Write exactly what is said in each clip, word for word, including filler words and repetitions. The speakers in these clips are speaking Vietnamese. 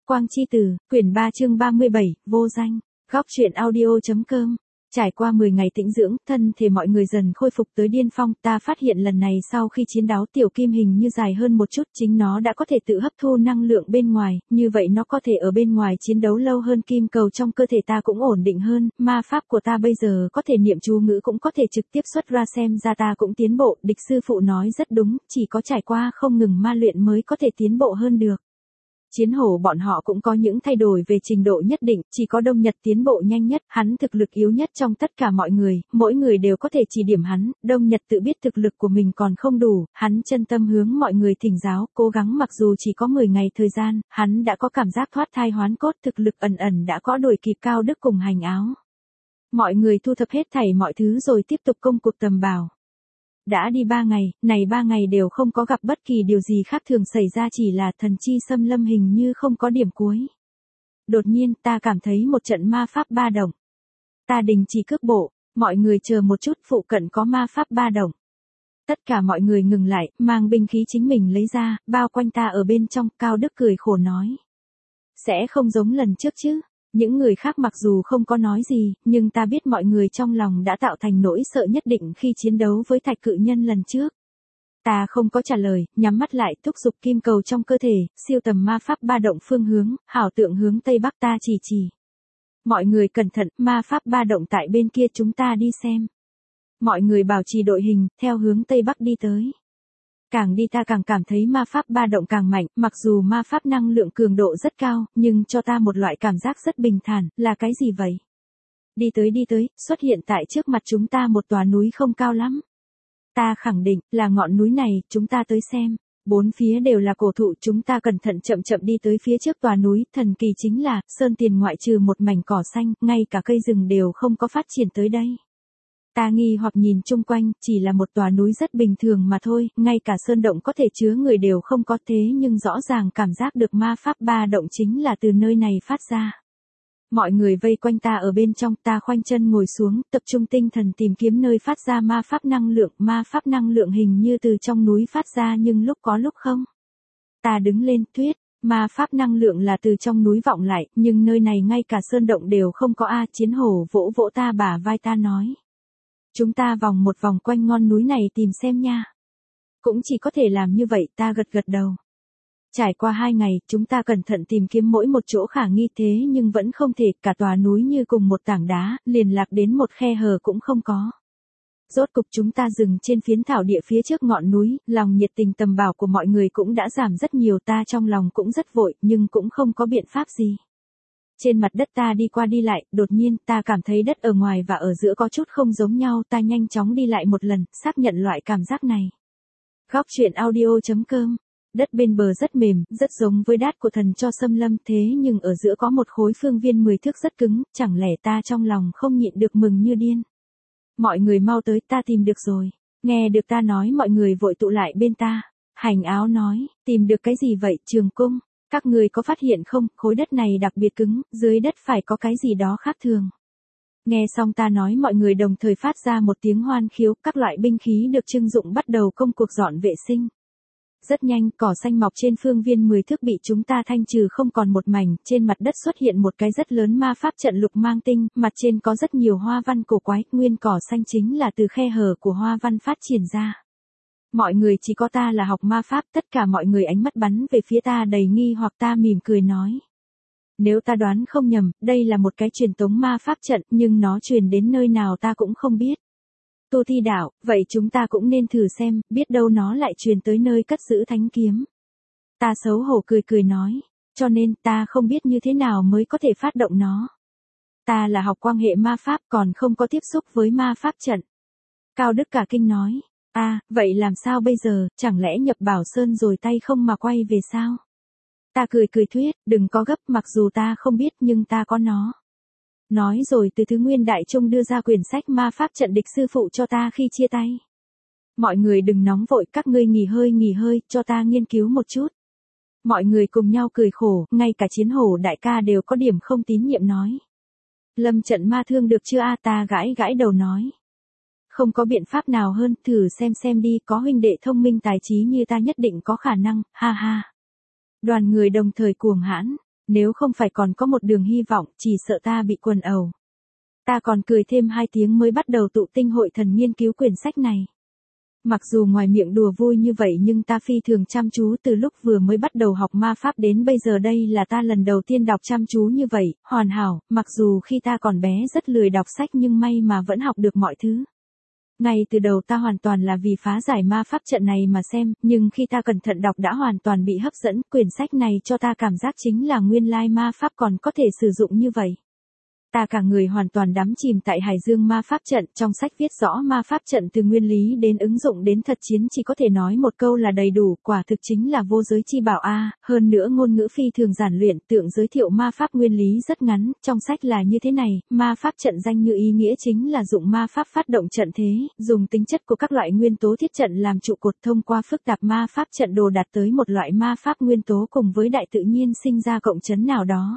Quang chi tử, quyển ba chương ba mươi bảy, vô danh. Góc truyện audio.com. Trải qua mười ngày tĩnh dưỡng, thân thể mọi người dần khôi phục tới điên phong, ta phát hiện lần này sau khi chiến đấu tiểu kim hình như dài hơn một chút, chính nó đã có thể tự hấp thu năng lượng bên ngoài, như vậy nó có thể ở bên ngoài chiến đấu lâu hơn, kim cầu trong cơ thể ta cũng ổn định hơn, ma pháp của ta bây giờ có thể niệm chú ngữ cũng có thể trực tiếp xuất ra, xem ra ta cũng tiến bộ, địch sư phụ nói rất đúng, chỉ có trải qua không ngừng ma luyện mới có thể tiến bộ hơn được. Chiến hổ bọn họ cũng có những thay đổi về trình độ nhất định, chỉ có Đông Nhật tiến bộ nhanh nhất, hắn thực lực yếu nhất trong tất cả mọi người, mỗi người đều có thể chỉ điểm hắn, Đông Nhật tự biết thực lực của mình còn không đủ, hắn chân tâm hướng mọi người thỉnh giáo, cố gắng mặc dù chỉ có mười ngày thời gian, hắn đã có cảm giác thoát thai hoán cốt, thực lực ẩn ẩn đã có đuổi kịp Cao Đức cùng Hành Áo. Mọi người thu thập hết thảy mọi thứ rồi tiếp tục công cuộc tầm bảo. Đã đi ba ngày, này ba ngày đều không có gặp bất kỳ điều gì khác thường xảy ra, chỉ là thần chi xâm lâm hình như không có điểm cuối. Đột nhiên ta cảm thấy một trận ma pháp ba động. Ta đình chỉ cước bộ, mọi người chờ một chút, phụ cận có ma pháp ba động. Tất cả mọi người ngừng lại, mang binh khí chính mình lấy ra, bao quanh ta ở bên trong, Cao Đức cười khổ nói. Sẽ không giống lần trước chứ. Những người khác mặc dù không có nói gì, nhưng ta biết mọi người trong lòng đã tạo thành nỗi sợ nhất định khi chiến đấu với thạch cự nhân lần trước. Ta không có trả lời, nhắm mắt lại, thúc giục kim cầu trong cơ thể, siêu tầm ma pháp ba động phương hướng, hảo tượng hướng Tây Bắc, ta chỉ chỉ. Mọi người cẩn thận, ma pháp ba động tại bên kia, chúng ta đi xem. Mọi người bảo trì đội hình, theo hướng Tây Bắc đi tới. Càng đi ta càng cảm thấy ma pháp ba động càng mạnh, mặc dù ma pháp năng lượng cường độ rất cao, nhưng cho ta một loại cảm giác rất bình thản, là cái gì vậy? Đi tới đi tới, xuất hiện tại trước mặt chúng ta một tòa núi không cao lắm. Ta khẳng định, là ngọn núi này, chúng ta tới xem. Bốn phía đều là cổ thụ, chúng ta cẩn thận chậm chậm đi tới phía trước tòa núi, thần kỳ chính là, sơn tiền ngoại trừ một mảnh cỏ xanh, ngay cả cây rừng đều không có phát triển tới đây. Ta nghi hoặc nhìn chung quanh, chỉ là một tòa núi rất bình thường mà thôi, ngay cả sơn động có thể chứa người đều không có, thế nhưng rõ ràng cảm giác được ma pháp ba động chính là từ nơi này phát ra. Mọi người vây quanh ta ở bên trong, ta khoanh chân ngồi xuống, tập trung tinh thần tìm kiếm nơi phát ra ma pháp năng lượng, ma pháp năng lượng hình như từ trong núi phát ra nhưng lúc có lúc không. Ta đứng lên, thuyết, ma pháp năng lượng là từ trong núi vọng lại, nhưng nơi này ngay cả sơn động đều không có a. Chiến hổ vỗ vỗ ta bả vai, ta nói. Chúng ta vòng một vòng quanh ngọn núi này tìm xem nha. Cũng chỉ có thể làm như vậy, ta gật gật đầu. Trải qua hai ngày, chúng ta cẩn thận tìm kiếm mỗi một chỗ khả nghi, thế nhưng vẫn không thể, cả tòa núi như cùng một tảng đá, liền lạc đến một khe hở cũng không có. Rốt cục chúng ta dừng trên phiến thảo địa phía trước ngọn núi, lòng nhiệt tình tầm bảo của mọi người cũng đã giảm rất nhiều, ta trong lòng cũng rất vội, nhưng cũng không có biện pháp gì. Trên mặt đất ta đi qua đi lại, đột nhiên ta cảm thấy đất ở ngoài và ở giữa có chút không giống nhau, ta nhanh chóng đi lại một lần, xác nhận loại cảm giác này. Góc truyện audio.com. Đất bên bờ rất mềm, rất giống với đát của thần cho xâm lâm, thế nhưng ở giữa có một khối phương viên mười thước rất cứng, chẳng lẽ ta trong lòng không nhịn được mừng như điên. Mọi người mau tới, ta tìm được rồi. Nghe được ta nói mọi người vội tụ lại bên ta. Hành Áo nói, tìm được cái gì vậy, Trường Cung? Các người có phát hiện không, khối đất này đặc biệt cứng, dưới đất phải có cái gì đó khác thường. Nghe xong ta nói mọi người đồng thời phát ra một tiếng hoan khiếu, các loại binh khí được trưng dụng bắt đầu công cuộc dọn vệ sinh. Rất nhanh, cỏ xanh mọc trên phương viên mười thước bị chúng ta thanh trừ không còn một mảnh, trên mặt đất xuất hiện một cái rất lớn ma pháp trận lục mang tinh, mặt trên có rất nhiều hoa văn cổ quái, nguyên cỏ xanh chính là từ khe hở của hoa văn phát triển ra. Mọi người chỉ có ta là học ma pháp, tất cả mọi người ánh mắt bắn về phía ta đầy nghi hoặc, ta mỉm cười nói. Nếu ta đoán không nhầm, đây là một cái truyền tống ma pháp trận, nhưng nó truyền đến nơi nào ta cũng không biết. Tu Thi Đạo, vậy chúng ta cũng nên thử xem, biết đâu nó lại truyền tới nơi cất giữ thánh kiếm. Ta xấu hổ cười cười nói, cho nên ta không biết như thế nào mới có thể phát động nó. Ta là học quan hệ ma pháp còn không có tiếp xúc với ma pháp trận. Cao Đức cả kinh nói. À, vậy làm sao bây giờ, chẳng lẽ nhập Bảo Sơn rồi tay không mà quay về sao? Ta cười cười thuyết, đừng có gấp, mặc dù ta không biết nhưng ta có nó. Nói rồi từ Thứ Nguyên Đại Trung đưa ra quyển sách ma pháp trận địch sư phụ cho ta khi chia tay. Mọi người đừng nóng vội, các ngươi nghỉ hơi nghỉ hơi, cho ta nghiên cứu một chút. Mọi người cùng nhau cười khổ, ngay cả Chiến hổ đại ca đều có điểm không tín nhiệm nói. Lâm trận ma thương được chưa a? Ta gãi gãi đầu nói. Không có biện pháp nào hơn, thử xem xem đi, có huynh đệ thông minh tài trí như ta nhất định có khả năng, ha ha. Đoàn người đồng thời cuồng hãn, Nếu không phải còn có một đường hy vọng, chỉ sợ ta bị quần ẩu. Ta còn cười thêm hai tiếng mới bắt đầu tụ tinh hội thần nghiên cứu quyển sách này. Mặc dù ngoài miệng đùa vui như vậy nhưng ta phi thường chăm chú từ lúc vừa mới bắt đầu học ma pháp đến bây giờ đây là ta lần đầu tiên đọc chăm chú như vậy, hoàn hảo, mặc dù khi ta còn bé rất lười đọc sách nhưng may mà vẫn học được mọi thứ. Ngay từ đầu ta hoàn toàn là vì phá giải ma pháp trận này mà xem, nhưng khi ta cẩn thận đọc đã hoàn toàn bị hấp dẫn, quyển sách này cho ta cảm giác chính là nguyên lai ma pháp còn có thể sử dụng như vậy. Ta cả người hoàn toàn đắm chìm tại hải dương ma pháp trận, trong sách viết rõ ma pháp trận từ nguyên lý đến ứng dụng đến thật chiến chỉ có thể nói một câu là đầy đủ, quả thực chính là vô giới chi bảo a. Hơn nữa ngôn ngữ phi thường giản luyện, tượng giới thiệu ma pháp nguyên lý rất ngắn, trong sách là như thế này, ma pháp trận danh như ý nghĩa chính là dụng ma pháp phát động trận thế, dùng tính chất của các loại nguyên tố thiết trận làm trụ cột thông qua phức tạp ma pháp trận đồ đạt tới một loại ma pháp nguyên tố cùng với đại tự nhiên sinh ra cộng chấn nào đó.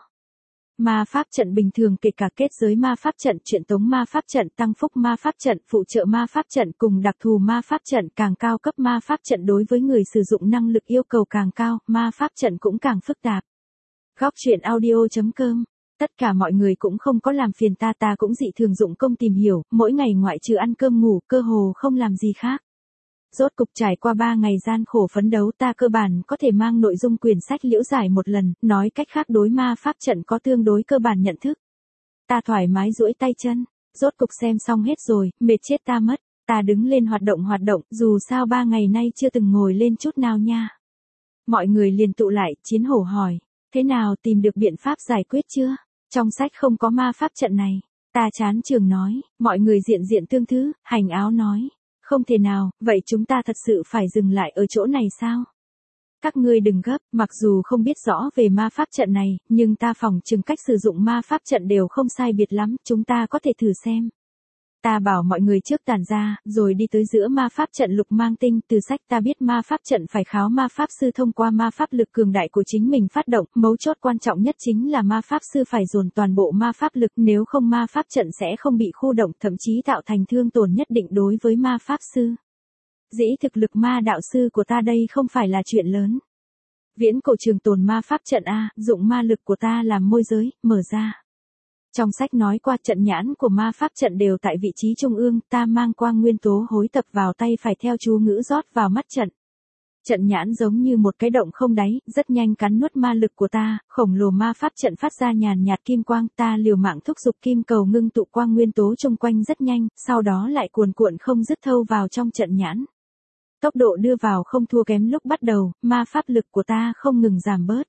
Ma pháp trận bình thường kể cả kết giới ma pháp trận, truyền tống ma pháp trận, tăng phúc ma pháp trận, phụ trợ ma pháp trận cùng đặc thù ma pháp trận, càng cao cấp ma pháp trận đối với người sử dụng năng lực yêu cầu càng cao, ma pháp trận cũng càng phức tạp. Góc truyện audio chấm com. Tất cả mọi người cũng không có làm phiền ta, ta cũng dị thường dụng công tìm hiểu, mỗi ngày ngoại trừ ăn cơm ngủ, cơ hồ không làm gì khác. Rốt cục trải qua ba ngày gian khổ phấn đấu ta cơ bản có thể mang nội dung quyển sách liễu giải một lần, nói cách khác đối ma pháp trận có tương đối cơ bản nhận thức. Ta thoải mái duỗi tay chân, rốt cục xem xong hết rồi, mệt chết ta mất, ta đứng lên hoạt động hoạt động, dù sao ba ngày nay chưa từng ngồi lên chút nào nha. Mọi người liền tụ lại, Chiến Hổ hỏi, thế nào tìm được biện pháp giải quyết chưa? Trong sách không có ma pháp trận này. Ta chán trường nói, mọi người diện diện tương thứ, Hành Áo nói. Không thể nào, vậy chúng ta thật sự phải dừng lại ở chỗ này sao? Các ngươi đừng gấp, mặc dù không biết rõ về ma pháp trận này, nhưng ta phỏng chừng cách sử dụng ma pháp trận đều không sai biệt lắm, chúng ta có thể thử xem. Ta bảo mọi người trước tản ra, rồi đi tới giữa ma pháp trận Lục Mang Tinh, từ sách ta biết ma pháp trận phải kháo ma pháp sư thông qua ma pháp lực cường đại của chính mình phát động, mấu chốt quan trọng nhất chính là ma pháp sư phải dồn toàn bộ ma pháp lực, nếu không ma pháp trận sẽ không bị khu động, thậm chí tạo thành thương tổn nhất định đối với ma pháp sư. Dĩ thực lực ma đạo sư của ta đây không phải là chuyện lớn. Viễn cổ trường tồn ma pháp trận a, dụng ma lực của ta làm môi giới, mở ra. Trong sách nói qua trận nhãn của ma pháp trận đều tại vị trí trung ương, ta mang quang nguyên tố hối tập vào tay phải theo chú ngữ rót vào mắt trận. Trận nhãn giống như một cái động không đáy, rất nhanh cắn nuốt ma lực của ta, khổng lồ ma pháp trận phát ra nhàn nhạt kim quang, ta liều mạng thúc giục kim cầu ngưng tụ quang nguyên tố chung quanh rất nhanh, sau đó lại cuồn cuộn không dứt thâu vào trong trận nhãn. Tốc độ đưa vào không thua kém lúc bắt đầu, ma pháp lực của ta không ngừng giảm bớt.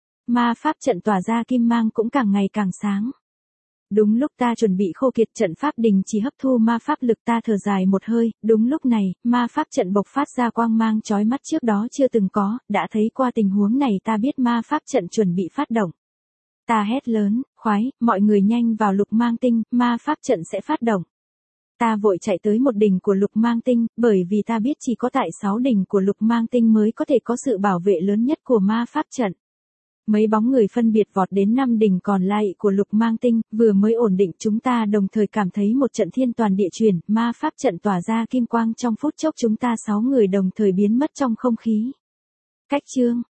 Ma pháp trận tỏa ra kim mang cũng càng ngày càng sáng. Đúng lúc ta chuẩn bị khô kiệt trận pháp đình chỉ hấp thu ma pháp lực ta thở dài một hơi, đúng lúc này, ma pháp trận bộc phát ra quang mang chói mắt trước đó chưa từng có, đã thấy qua tình huống này ta biết ma pháp trận chuẩn bị phát động. Ta hét lớn, khoái, mọi người nhanh vào Lục Mang Tinh, ma pháp trận sẽ phát động. Ta vội chạy tới một đỉnh của Lục Mang Tinh, bởi vì ta biết chỉ có tại sáu đỉnh của Lục Mang Tinh mới có thể có sự bảo vệ lớn nhất của ma pháp trận. Mấy bóng người phân biệt vọt đến năm đỉnh còn lại của Lục Mang Tinh, vừa mới ổn định chúng ta đồng thời cảm thấy một trận thiên toàn địa chuyển, ma pháp trận tỏa ra kim quang trong phút chốc chúng ta sáu người đồng thời biến mất trong không khí. Cách chương